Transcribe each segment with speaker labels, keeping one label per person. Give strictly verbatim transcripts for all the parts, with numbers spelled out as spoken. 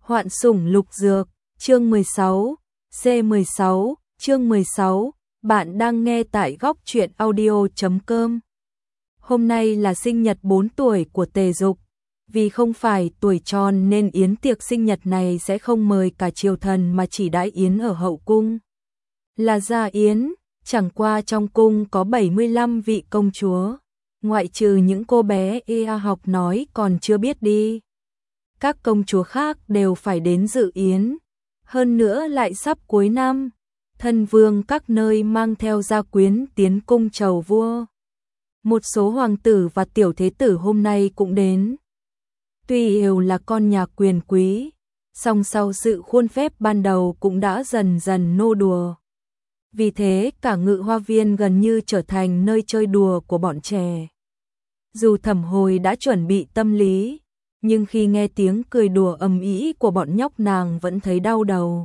Speaker 1: Hoạn sủng lục dược, chương mười sáu, C mười sáu, chương mười sáu, bạn đang nghe tại góc truyện audio chấm com. Hôm nay là sinh nhật bốn tuổi của Tề Dục, vì không phải tuổi tròn nên yến tiệc sinh nhật này sẽ không mời cả triều thần mà chỉ đãi yến ở hậu cung. Là gia yến, chẳng qua trong cung có bảy mươi lăm vị công chúa, ngoại trừ những cô bé y học nói còn chưa biết đi. Các công chúa khác đều phải đến dự yến, hơn nữa lại sắp cuối năm, thân vương các nơi mang theo gia quyến tiến cung chầu vua. Một số hoàng tử và tiểu thế tử hôm nay cũng đến. Tuy đều là con nhà quyền quý, song sau sự khuôn phép ban đầu cũng đã dần dần nô đùa. Vì thế cả Ngự Hoa Viên gần như trở thành nơi chơi đùa của bọn trẻ. Dù Thẩm Hồi đã chuẩn bị tâm lý, nhưng khi nghe tiếng cười đùa ầm ĩ của bọn nhóc nàng vẫn thấy đau đầu.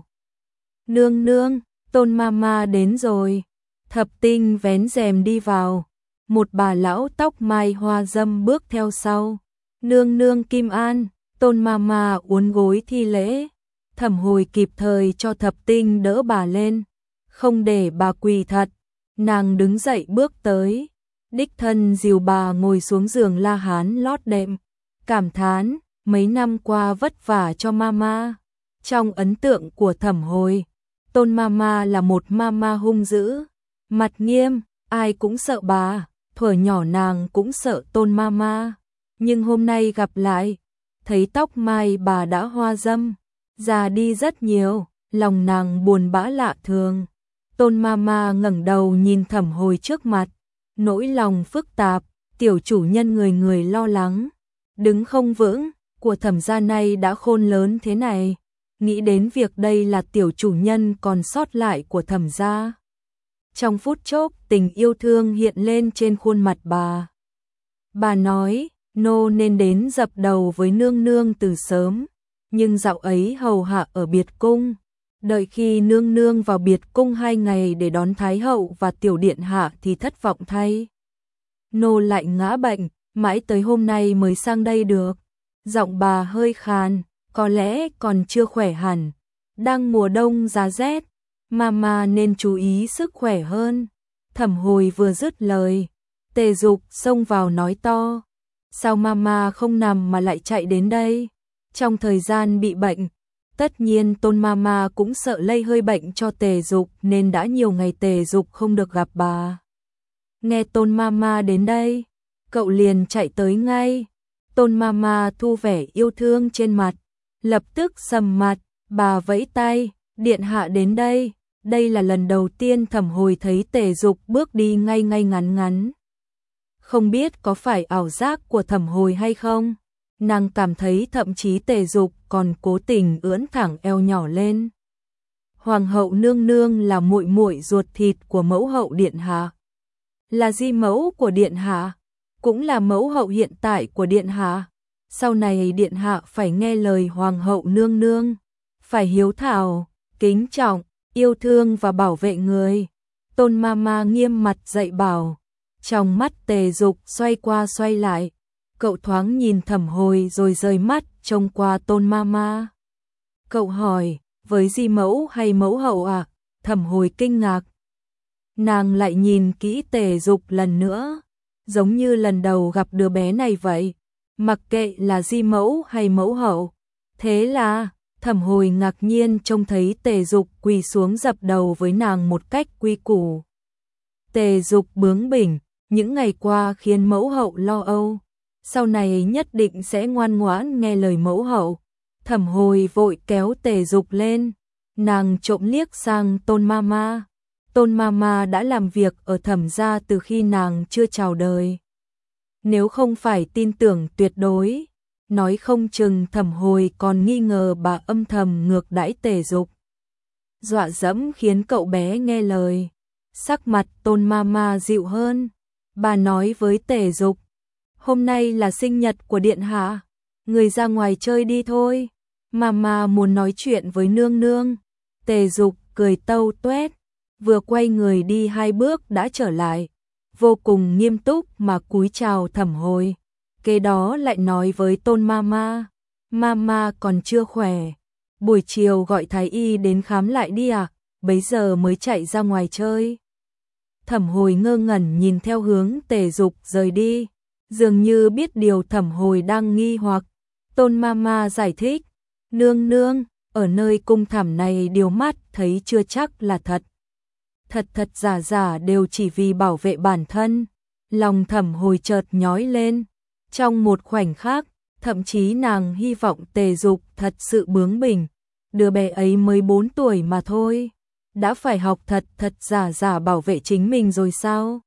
Speaker 1: Nương nương, Tôn Mama đến rồi. Thập Tinh vén rèm đi vào. Một bà lão tóc mai hoa dâm bước theo sau. Nương nương Kim An, Tôn Mama uốn gối thi lễ. Thẩm Hồi kịp thời cho Thập Tinh đỡ bà lên, không để bà quỳ thật. Nàng đứng dậy bước tới, đích thân dìu bà ngồi xuống giường La Hán lót đệm, cảm thán mấy năm qua vất vả cho Mama. Trong ấn tượng của Thẩm Hồi, Tôn Mama là một Mama hung dữ, mặt nghiêm, ai cũng sợ bà. Thuở nhỏ nàng cũng sợ Tôn Mama, nhưng hôm nay gặp lại, thấy tóc mai bà đã hoa dâm, già đi rất nhiều, lòng nàng buồn bã lạ thường. Tôn Mama ngẩng đầu nhìn Thẩm Hồi trước mặt, nỗi lòng phức tạp, tiểu chủ nhân người người lo lắng, đứng không vững, của Thẩm gia này đã khôn lớn thế này, nghĩ đến việc đây là tiểu chủ nhân còn sót lại của Thẩm gia. Trong phút chốc tình yêu thương hiện lên trên khuôn mặt bà. Bà nói, nô nên đến dập đầu với nương nương từ sớm, nhưng dạo ấy hầu hạ ở biệt cung. Đợi khi nương nương vào biệt cung hai ngày để đón Thái hậu và tiểu điện hạ thì thất vọng thay. Nô lại ngã bệnh, mãi tới hôm nay mới sang đây được. Giọng bà hơi khàn, có lẽ còn chưa khỏe hẳn. Đang mùa đông giá rét, Mama nên chú ý sức khỏe hơn. Thẩm Hồi vừa dứt lời, Tề Dục xông vào nói to. Sao Mama không nằm mà lại chạy đến đây? Trong thời gian bị bệnh, tất nhiên Tôn Mama cũng sợ lây hơi bệnh cho Tề Dục nên đã nhiều ngày Tề Dục không được gặp bà. Nghe Tôn Mama đến đây, cậu liền chạy tới ngay. Tôn Mama thu vẻ yêu thương trên mặt, lập tức sầm mặt, bà vẫy tay, điện hạ đến đây. Đây là lần đầu tiên Thẩm Hồi thấy Tề Dục bước đi ngay ngay ngắn ngắn. Không biết có phải ảo giác của Thẩm Hồi hay không, nàng cảm thấy thậm chí Tề Dục còn cố tình ưỡn thẳng eo nhỏ lên. Hoàng hậu nương nương là muội muội ruột thịt của mẫu hậu điện hạ, là di mẫu của điện hạ, cũng là mẫu hậu hiện tại của điện hạ. Sau này điện hạ phải nghe lời hoàng hậu nương nương, phải hiếu thảo, kính trọng, yêu thương và bảo vệ người. Tôn Mama nghiêm mặt dạy bảo. Trong mắt Tề Dục xoay qua xoay lại, cậu thoáng nhìn Thẩm Hồi rồi rời mắt trông qua Tôn Mama. Cậu hỏi, với di mẫu hay mẫu hậu à? Thẩm Hồi kinh ngạc. Nàng lại nhìn kỹ Tề Dục lần nữa, giống như lần đầu gặp đứa bé này vậy, mặc kệ là di mẫu hay mẫu hậu. Thế là Thẩm Hồi ngạc nhiên trông thấy Tề Dục quỳ xuống dập đầu với nàng một cách quy củ. Tề Dục bướng bỉnh, những ngày qua khiến mẫu hậu lo âu, sau này nhất định sẽ ngoan ngoãn nghe lời mẫu hậu. Thẩm Hồi vội kéo Tề Dục lên, nàng trộm liếc sang Tôn Mama. Tôn Mama đã làm việc ở Thẩm gia từ khi nàng chưa chào đời. Nếu không phải tin tưởng tuyệt đối, nói không chừng Thẩm Hồi còn nghi ngờ bà âm thầm ngược đãi Tề Dục. Dọa dẫm khiến cậu bé nghe lời. Sắc mặt Tôn Mama dịu hơn. Bà nói với Tề Dục, hôm nay là sinh nhật của điện hạ, người ra ngoài chơi đi thôi. Mama muốn nói chuyện với nương nương. Tề Dục cười tâu tuét, vừa quay người đi hai bước đã trở lại, vô cùng nghiêm túc mà cúi chào Thẩm Hồi. Kế đó lại nói với Tôn Mama, Mama còn chưa khỏe, buổi chiều gọi thái y đến khám lại đi à, bấy giờ mới chạy ra ngoài chơi. Thẩm Hồi ngơ ngẩn nhìn theo hướng Tề Dục rời đi, dường như biết điều Thẩm Hồi đang nghi hoặc. Tôn Mama giải thích, nương nương, ở nơi cung thảm này điều mắt thấy chưa chắc là thật. Thật thật giả giả đều chỉ vì bảo vệ bản thân. Lòng Thẩm Hồi chợt nhói lên. Trong một khoảnh khắc, thậm chí nàng hy vọng Tề Dục thật sự bướng bỉnh. Đứa bé ấy mới bốn tuổi mà thôi, đã phải học thật thật giả giả bảo vệ chính mình rồi sao?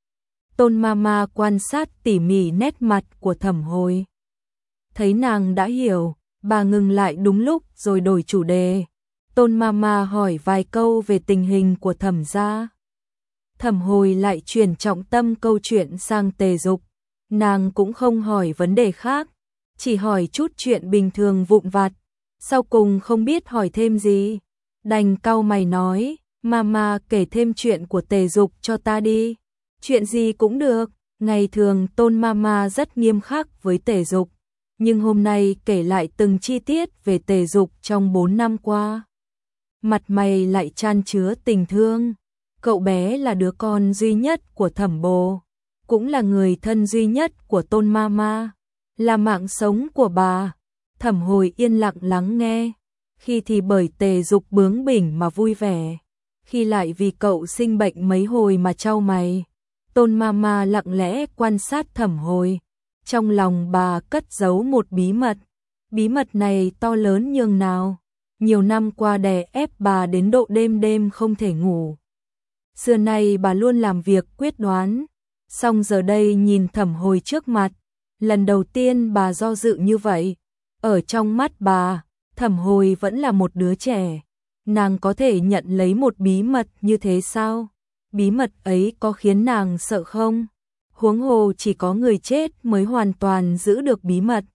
Speaker 1: Tôn Mama quan sát tỉ mỉ nét mặt của Thẩm Hồi. Thấy nàng đã hiểu, bà ngừng lại đúng lúc rồi đổi chủ đề. Tôn Mama hỏi vài câu về tình hình của Thẩm gia. Thẩm Hồi lại chuyển trọng tâm câu chuyện sang Tề Dục. Nàng cũng không hỏi vấn đề khác, chỉ hỏi chút chuyện bình thường vụn vặt. Sau cùng không biết hỏi thêm gì, đành cau mày nói, Mama kể thêm chuyện của Tề Dục cho ta đi. Chuyện gì cũng được. Ngày thường Tôn Mama rất nghiêm khắc với Tề Dục, nhưng hôm nay kể lại từng chi tiết về Tề Dục trong bốn năm qua. Mặt mày lại chan chứa tình thương. Cậu bé là đứa con duy nhất của Thẩm Bồ, cũng là người thân duy nhất của Tôn Mama, là mạng sống của bà. Thẩm Hồi yên lặng lắng nghe, khi thì bởi Tề Dục bướng bỉnh mà vui vẻ, khi lại vì cậu sinh bệnh mấy hồi mà chau mày. Tôn Mama lặng lẽ quan sát Thẩm Hồi, trong lòng bà cất giấu một bí mật. Bí mật này to lớn nhường nào, nhiều năm qua đè ép bà đến độ đêm đêm không thể ngủ. Xưa nay bà luôn làm việc quyết đoán, song giờ đây nhìn Thẩm Hồi trước mặt, lần đầu tiên bà do dự như vậy. Ở trong mắt bà, Thẩm Hồi vẫn là một đứa trẻ. Nàng có thể nhận lấy một bí mật như thế sao? Bí mật ấy có khiến nàng sợ không? Huống hồ chỉ có người chết mới hoàn toàn giữ được bí mật.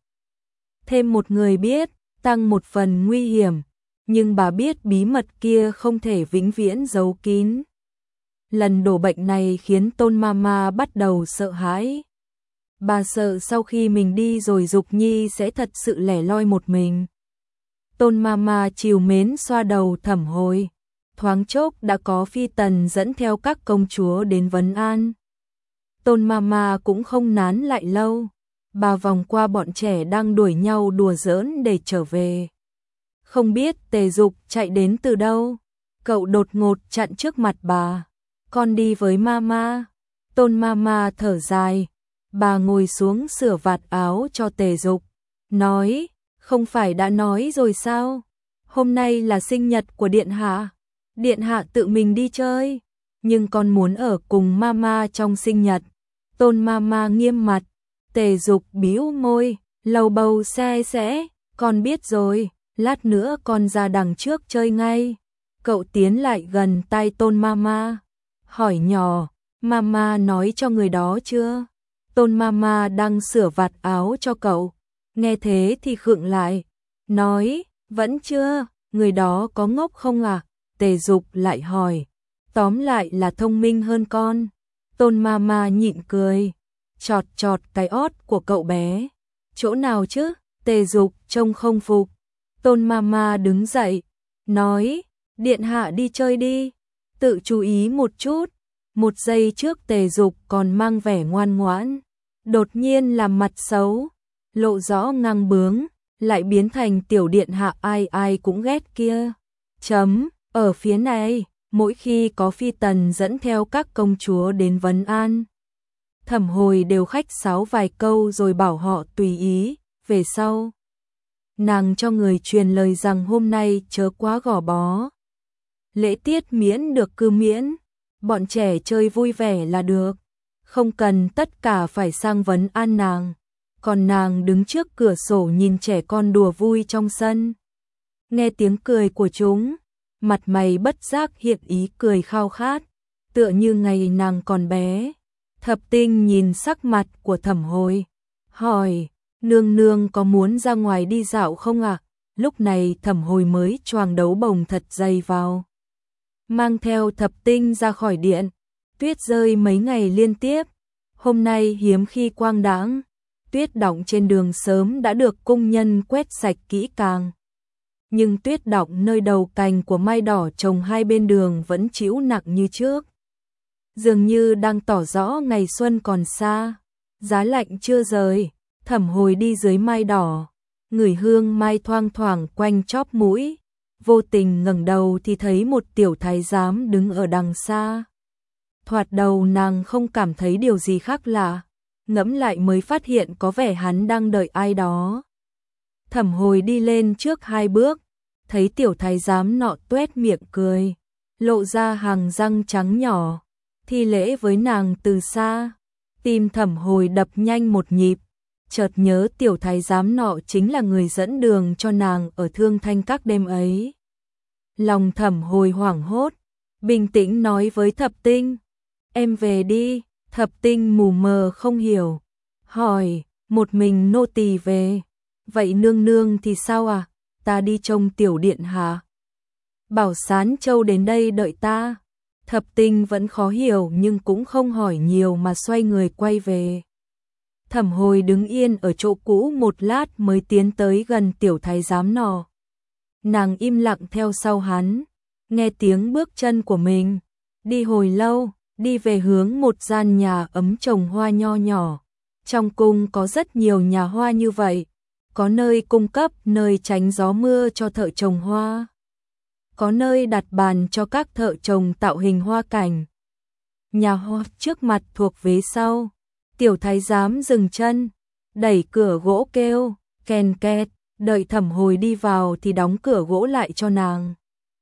Speaker 1: Thêm một người biết, tăng một phần nguy hiểm. Nhưng bà biết bí mật kia không thể vĩnh viễn giấu kín. Lần đổ bệnh này khiến Tôn Mama bắt đầu sợ hãi. Bà sợ sau khi mình đi rồi Dục Nhi sẽ thật sự lẻ loi một mình. Tôn Mama trìu mến xoa đầu Thẩm Hồi. Thoáng chốc đã có phi tần dẫn theo các công chúa đến vấn an. Tôn Mama cũng không nán lại lâu. Bà vòng qua bọn trẻ đang đuổi nhau đùa giỡn để trở về. Không biết Tề Dục chạy đến từ đâu. Cậu đột ngột chặn trước mặt bà. Con đi với Mama. Tôn Mama thở dài. Bà ngồi xuống sửa vạt áo cho Tề Dục. Nói, không phải đã nói rồi sao? Hôm nay là sinh nhật của Điện Hạ. Điện Hạ tự mình đi chơi. Nhưng con muốn ở cùng Mama trong sinh nhật. Tôn Mama nghiêm mặt. Tề Dục bĩu môi, lầu bầu xe sẽ. Con biết rồi, lát nữa con ra đằng trước chơi ngay. Cậu tiến lại gần tai Tôn Mama. Hỏi nhỏ, Mama nói cho người đó chưa? Tôn Mama đang sửa vạt áo cho cậu. Nghe thế thì khựng lại. Nói, vẫn chưa, người đó có ngốc không à? Tề Dục lại hỏi. Tóm lại là thông minh hơn con. Tôn Mama nhịn cười. Chọt chọt cái ót của cậu bé. Chỗ nào chứ? Tề Dục trông không phục. Tôn Mama đứng dậy. Nói, Điện Hạ đi chơi đi. Tự chú ý một chút. Một giây trước Tề Dục còn mang vẻ ngoan ngoãn. Đột nhiên làm mặt xấu. Lộ rõ ngang bướng. Lại biến thành tiểu điện hạ ai ai cũng ghét kia. Chấm, ở phía này, mỗi khi có phi tần dẫn theo các công chúa đến vấn an. Thẩm Hồi đều khách sáo vài câu rồi bảo họ tùy ý, về sau. Nàng cho người truyền lời rằng hôm nay chớ quá gò bó. Lễ tiết miễn được cứ miễn, bọn trẻ chơi vui vẻ là được. Không cần tất cả phải sang vấn an nàng. Còn nàng đứng trước cửa sổ nhìn trẻ con đùa vui trong sân. Nghe tiếng cười của chúng, mặt mày bất giác hiện ý cười khao khát, tựa như ngày nàng còn bé. Thập Tinh nhìn sắc mặt của Thẩm Hồi, hỏi, nương nương có muốn ra ngoài đi dạo không ạ? À? Lúc này Thẩm Hồi mới choàng đấu bồng thật dày vào. Mang theo Thập Tinh ra khỏi điện, tuyết rơi mấy ngày liên tiếp, hôm nay hiếm khi quang đãng. Tuyết đọng trên đường sớm đã được cung nhân quét sạch kỹ càng. nhưng tuyết đọng nơi đầu cành của mai đỏ trồng hai bên đường vẫn trĩu nặng như trước. Dường như đang tỏ rõ ngày xuân còn xa, giá lạnh chưa rời. Thẩm Hồi đi dưới mai đỏ, ngửi hương mai thoang thoảng quanh chóp mũi, vô tình ngẩng đầu thì thấy một tiểu thái giám đứng ở đằng xa. Thoạt đầu nàng không cảm thấy điều gì khác lạ, ngẫm lại mới phát hiện có vẻ hắn đang đợi ai đó. Thẩm Hồi đi lên trước hai bước, thấy tiểu thái giám nọ tuét miệng cười, lộ ra hàng răng trắng nhỏ, thi lễ với nàng từ xa. Tim Thẩm Hồi đập nhanh một nhịp, chợt nhớ tiểu thái giám nọ chính là người dẫn đường cho nàng ở Thương Thanh Các đêm ấy. Lòng Thẩm Hồi hoảng hốt, bình tĩnh nói với Thập Tinh, em về đi. Thập Tinh mù mờ không hiểu, hỏi, một mình nô tỳ về, vậy nương nương thì sao à, ta đi trông tiểu điện hạ. Bảo Sán Châu đến đây đợi ta. Thập Tinh vẫn khó hiểu nhưng cũng không hỏi nhiều mà xoay người quay về. Thẩm Hồi đứng yên ở chỗ cũ một lát mới tiến tới gần tiểu thái giám nọ. Nàng im lặng theo sau hắn, nghe tiếng bước chân của mình, đi hồi lâu, đi về hướng một gian nhà ấm trồng hoa nho nhỏ. Trong cung có rất nhiều nhà hoa như vậy, có nơi cung cấp nơi tránh gió mưa cho thợ trồng hoa, có nơi đặt bàn cho các thợ trồng tạo hình hoa cảnh. Nhà hoa trước mặt thuộc vế sau. Tiểu thái giám dừng chân, đẩy cửa gỗ kêu, kèn két, đợi Thẩm Hồi đi vào thì đóng cửa gỗ lại cho nàng.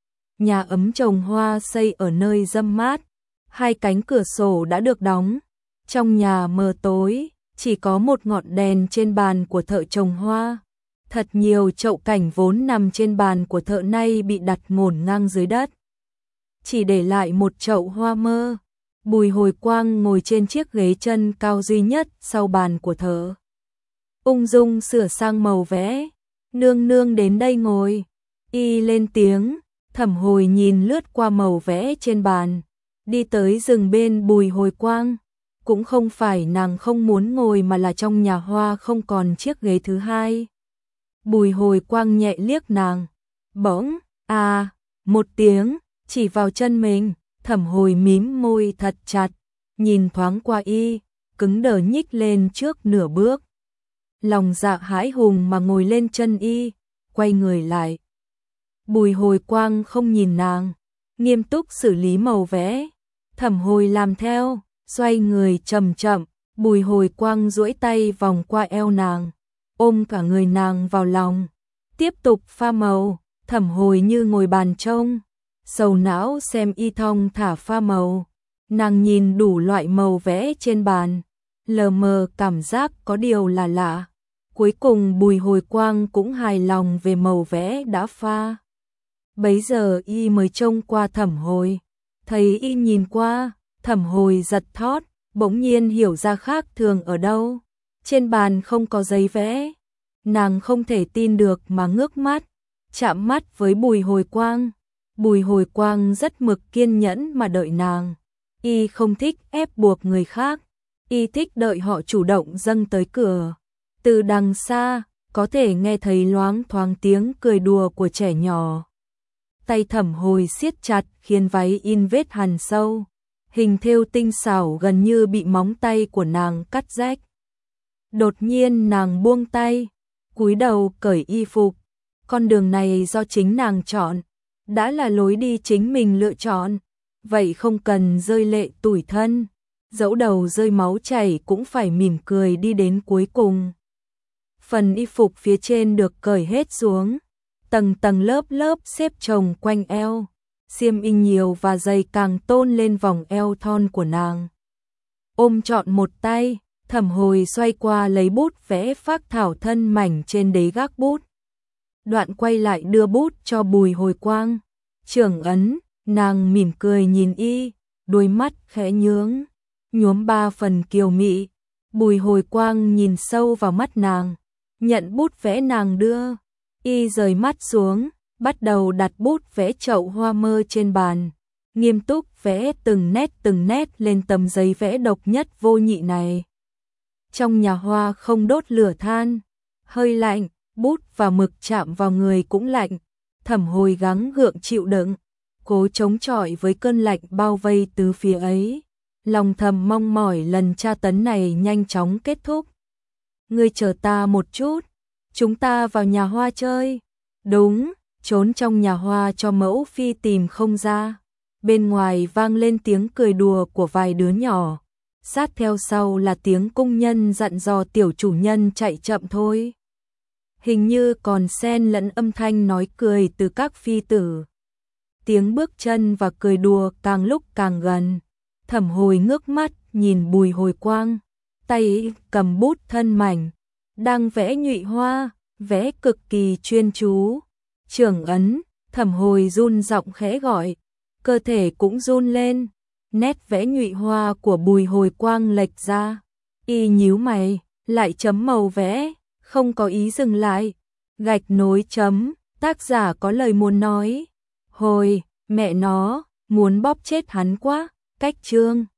Speaker 1: Nhà ấm trồng hoa xây ở nơi râm mát, hai cánh cửa sổ đã được đóng. Trong nhà mờ tối, chỉ có một ngọn đèn trên bàn của thợ trồng hoa. Thật nhiều chậu cảnh vốn nằm trên bàn của thợ nay bị đặt ngổn ngang dưới đất, chỉ để lại một chậu hoa mơ. Bùi Hồi Quang ngồi trên chiếc ghế chân cao duy nhất sau bàn của thợ, ung dung sửa sang màu vẽ. Nương nương đến đây ngồi. Y lên tiếng. Thẩm Hồi nhìn lướt qua màu vẽ trên bàn, đi tới dừng bên Bùi Hồi Quang. Cũng không phải nàng không muốn ngồi mà là trong nhà hoa không còn chiếc ghế thứ hai. Bùi Hồi Quang nhẹ liếc nàng, bỗng à một tiếng chỉ vào chân mình. Thẩm Hồi mím môi thật chặt, nhìn thoáng qua y, cứng đờ nhích lên trước nửa bước. Lòng dạ hãi hùng mà ngồi lên chân y, quay người lại. Bùi Hồi Quang không nhìn nàng, nghiêm túc xử lý màu vẽ. Thẩm Hồi làm theo, xoay người chậm chậm. Bùi Hồi Quang duỗi tay vòng qua eo nàng, ôm cả người nàng vào lòng, tiếp tục pha màu. Thẩm Hồi như ngồi bàn trông, sầu não xem y thong thả pha màu. Nàng nhìn đủ loại màu vẽ trên bàn, lờ mờ cảm giác có điều là lạ. Cuối cùng Bùi Hồi Quang cũng hài lòng về màu vẽ đã pha. Bấy giờ y mới trông qua Thẩm Hồi, thấy y nhìn qua. Thẩm Hồi giật thót, bỗng nhiên hiểu ra khác thường ở đâu. Trên bàn không có giấy vẽ. Nàng không thể tin được mà ngước mắt, chạm mắt với Bùi Hồi Quang. Bùi Hồi Quang rất mực kiên nhẫn mà đợi nàng. Y không thích ép buộc người khác, y thích đợi họ chủ động dâng tới cửa. Từ đằng xa, có thể nghe thấy loáng thoáng tiếng cười đùa của trẻ nhỏ. Tay Thẩm Hồi siết chặt khiến váy in vết hằn sâu, hình thêu tinh xảo gần như bị móng tay của nàng cắt rách. Đột nhiên nàng buông tay, cúi đầu cởi y phục. Con đường này do chính nàng chọn, đã là lối đi chính mình lựa chọn, vậy không cần rơi lệ tủi thân, dẫu đầu rơi máu chảy cũng phải mỉm cười đi đến cuối cùng. Phần y phục phía trên được cởi hết xuống, tầng tầng lớp lớp xếp chồng quanh eo, xiêm y nhiều và dày càng tôn lên vòng eo thon của nàng. Ôm trọn một tay, Thẩm Hồi xoay qua lấy bút vẽ phác thảo thân mảnh trên đế gác bút. Đoạn quay lại đưa bút cho Bùi Hồi Quang. Trưởng ấn, nàng mỉm cười nhìn y, đôi mắt khẽ nhướng, nhuốm ba phần kiều mị. Bùi Hồi Quang nhìn sâu vào mắt nàng, nhận bút vẽ nàng đưa. Y rời mắt xuống, bắt đầu đặt bút vẽ chậu hoa mơ trên bàn, nghiêm túc vẽ từng nét từng nét lên tấm giấy vẽ độc nhất vô nhị này. Trong nhà hoa không đốt lửa than, hơi lạnh, bút và mực chạm vào người cũng lạnh, Thẩm Hồi gắng gượng chịu đựng, cố chống chọi với cơn lạnh bao vây tứ phía ấy, lòng thầm mong mỏi lần tra tấn này nhanh chóng kết thúc. Ngươi chờ ta một chút, chúng ta vào nhà hoa chơi. Đúng, trốn trong nhà hoa cho mẫu phi tìm không ra. Bên ngoài vang lên tiếng cười đùa của vài đứa nhỏ, sát theo sau là tiếng cung nhân dặn dò tiểu chủ nhân chạy chậm thôi. Hình như còn xen lẫn âm thanh nói cười từ các phi tử. Tiếng bước chân và cười đùa càng lúc càng gần. Thẩm Hồi ngước mắt nhìn Bùi Hồi Quang, tay cầm bút thân mảnh, đang vẽ nhụy hoa, vẽ cực kỳ chuyên chú. Trưởng ấn, Thẩm Hồi run giọng khẽ gọi, cơ thể cũng run lên. Nét vẽ nhụy hoa của Bùi Hồi Quang lệch ra, y nhíu mày, lại chấm màu vẽ, không có ý dừng lại. Gạch nối chấm, tác giả có lời muốn nói. Hồi, mẹ nó, muốn bóp chết hắn quá. Cách chương